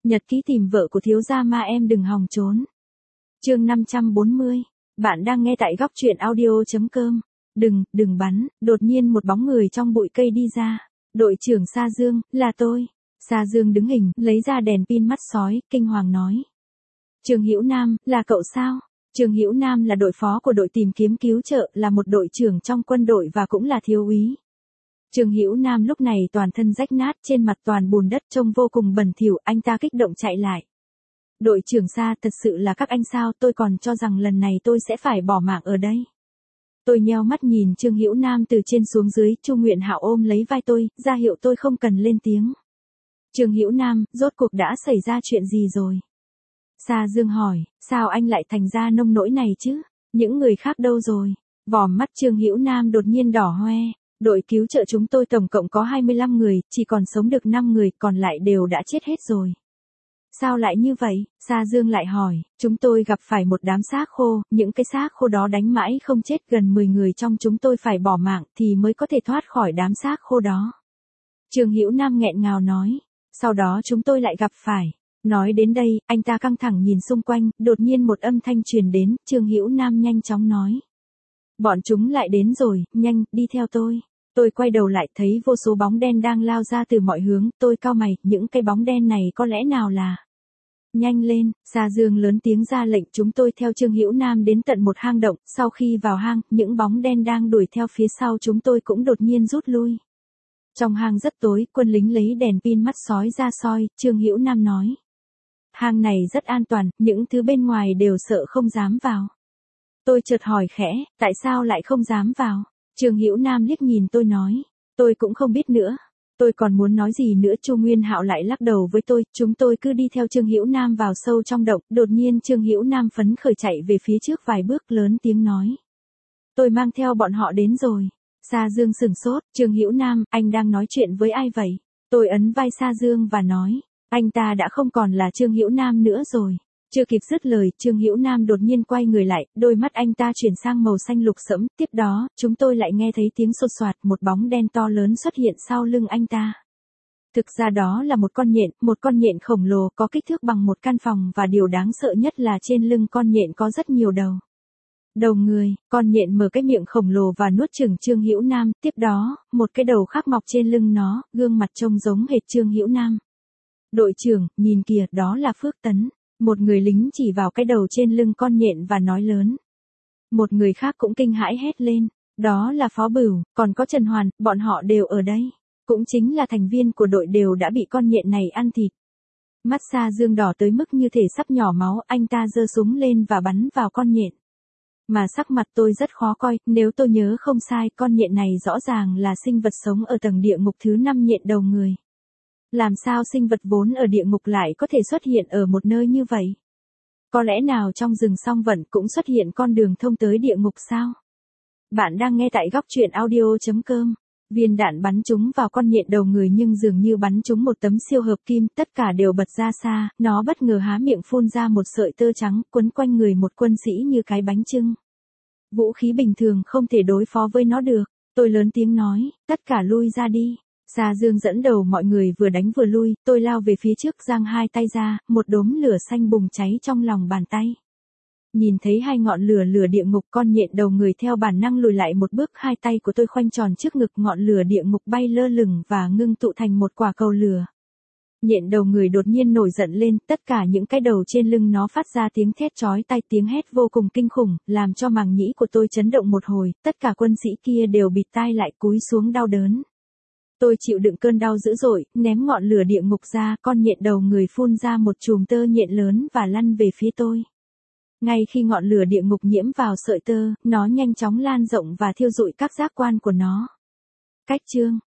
Nhật ký tìm vợ của thiếu gia ma em đừng hòng trốn. Chương 540. Bạn đang nghe tại góc truyện audio.com. Đừng bắn, đột nhiên một bóng người trong bụi cây đi ra. Đội trưởng Sa Dương, là tôi. Sa Dương đứng hình, lấy ra đèn pin mắt sói, kinh hoàng nói. Trương Hữu Nam, là cậu sao? Trương Hữu Nam là đội phó của đội tìm kiếm cứu trợ, là một đội trưởng trong quân đội và cũng là thiếu úy. Trương Hữu Nam lúc này toàn thân rách nát, trên mặt toàn bùn đất, trông vô cùng bẩn thỉu, anh ta kích động chạy lại. Đội trưởng Sa, thật sự là các anh sao? Tôi còn cho rằng lần này tôi sẽ phải bỏ mạng ở đây. Tôi nheo mắt nhìn Trương Hữu Nam từ trên xuống dưới, Chu Nguyện Hạo ôm lấy vai tôi, ra hiệu tôi không cần lên tiếng. Trương Hữu Nam, rốt cuộc đã xảy ra chuyện gì rồi? Sa Dương hỏi, sao anh lại thành ra nông nỗi này chứ? Những người khác đâu rồi? Vỏ mắt Trương Hữu Nam đột nhiên đỏ hoe. Đội cứu trợ chúng tôi tổng cộng có 25 người, chỉ còn sống được 5 người, còn lại đều đã chết hết rồi. Sao lại như vậy? Sa Dương lại hỏi, chúng tôi gặp phải một đám xác khô, những cái xác khô đó đánh mãi không chết, gần 10 người trong chúng tôi phải bỏ mạng thì mới có thể thoát khỏi đám xác khô đó. Trương Hữu Nam nghẹn ngào nói, sau đó chúng tôi lại gặp phải. Nói đến đây, anh ta căng thẳng nhìn xung quanh, đột nhiên một âm thanh truyền đến, Trương Hữu Nam nhanh chóng nói. Bọn chúng lại đến rồi, nhanh, đi theo tôi. Tôi quay đầu lại thấy vô số bóng đen đang lao ra từ mọi hướng, tôi cau mày, những cái bóng đen này có lẽ nào là... Nhanh lên, Sa Dương lớn tiếng ra lệnh, chúng tôi theo Trương Hữu Nam đến tận một hang động, sau khi vào hang, những bóng đen đang đuổi theo phía sau chúng tôi cũng đột nhiên rút lui. Trong hang rất tối, quân lính lấy đèn pin mắt sói ra soi, Trương Hữu Nam nói. Hang này rất an toàn, những thứ bên ngoài đều sợ không dám vào. Tôi chợt hỏi khẽ, tại sao lại không dám vào? Trương Hữu Nam liếc nhìn tôi nói, tôi cũng không biết nữa. Tôi còn muốn nói gì nữa, Chu Nguyên Hạo lại lắc đầu với tôi, chúng tôi cứ đi theo Trương Hữu Nam vào sâu trong động, đột nhiên Trương Hữu Nam phấn khởi chạy về phía trước vài bước, lớn tiếng nói. Tôi mang theo bọn họ đến rồi. Sa Dương sửng sốt, Trương Hữu Nam, anh đang nói chuyện với ai vậy? Tôi ấn vai Sa Dương và nói, anh ta đã không còn là Trương Hữu Nam nữa rồi. Chưa kịp dứt lời, Trương Hữu Nam đột nhiên quay người lại, đôi mắt anh ta chuyển sang màu xanh lục sẫm, tiếp đó, chúng tôi lại nghe thấy tiếng xột xoạt, một bóng đen to lớn xuất hiện sau lưng anh ta. Thực ra đó là một con nhện khổng lồ có kích thước bằng một căn phòng và điều đáng sợ nhất là trên lưng con nhện có rất nhiều đầu. Đầu người, con nhện mở cái miệng khổng lồ và nuốt chửng Trương Hữu Nam, tiếp đó, một cái đầu khác mọc trên lưng nó, gương mặt trông giống hệt Trương Hữu Nam. Đội trưởng, nhìn kìa, đó là Phước Tấn. Một người lính chỉ vào cái đầu trên lưng con nhện và nói lớn. Một người khác cũng kinh hãi hét lên. Đó là Phó Bửu, còn có Trần Hoàn, bọn họ đều ở đây. Cũng chính là thành viên của đội đều đã bị con nhện này ăn thịt. Mắt Sa Dương đỏ tới mức như thể sắp nhỏ máu, anh ta giơ súng lên và bắn vào con nhện. Mà sắc mặt tôi rất khó coi, nếu tôi nhớ không sai, con nhện này rõ ràng là sinh vật sống ở tầng địa ngục thứ 5 nhện đầu người. Làm sao sinh vật vốn ở địa ngục lại có thể xuất hiện ở một nơi như vậy? Có lẽ nào trong rừng song vận cũng xuất hiện con đường thông tới địa ngục sao? Bạn đang nghe tại góc truyện audio.com. Viên đạn bắn trúng vào con nhện đầu người nhưng dường như bắn trúng một tấm siêu hợp kim, tất cả đều bật ra xa, nó bất ngờ há miệng phun ra một sợi tơ trắng, quấn quanh người một quân sĩ như cái bánh chưng. Vũ khí bình thường không thể đối phó với nó được. Tôi lớn tiếng nói, tất cả lui ra đi. Sa Dương dẫn đầu mọi người vừa đánh vừa lui, tôi lao về phía trước giang hai tay ra, một đốm lửa xanh bùng cháy trong lòng bàn tay. Nhìn thấy hai ngọn lửa địa ngục, con nhện đầu người theo bản năng lùi lại một bước, hai tay của tôi khoanh tròn trước ngực, ngọn lửa địa ngục bay lơ lửng và ngưng tụ thành một quả cầu lửa. Nhện đầu người đột nhiên nổi giận lên, tất cả những cái đầu trên lưng nó phát ra tiếng thét chói tai, tiếng hét vô cùng kinh khủng, làm cho màng nhĩ của tôi chấn động một hồi, tất cả quân sĩ kia đều bịt tai lại cúi xuống đau đớn. Tôi chịu đựng cơn đau dữ dội, ném ngọn lửa địa ngục ra, con nhện đầu người phun ra một chùm tơ nhện lớn và lăn về phía tôi. Ngay khi ngọn lửa địa ngục nhiễm vào sợi tơ, nó nhanh chóng lan rộng và thiêu rụi các giác quan của nó. Cách chương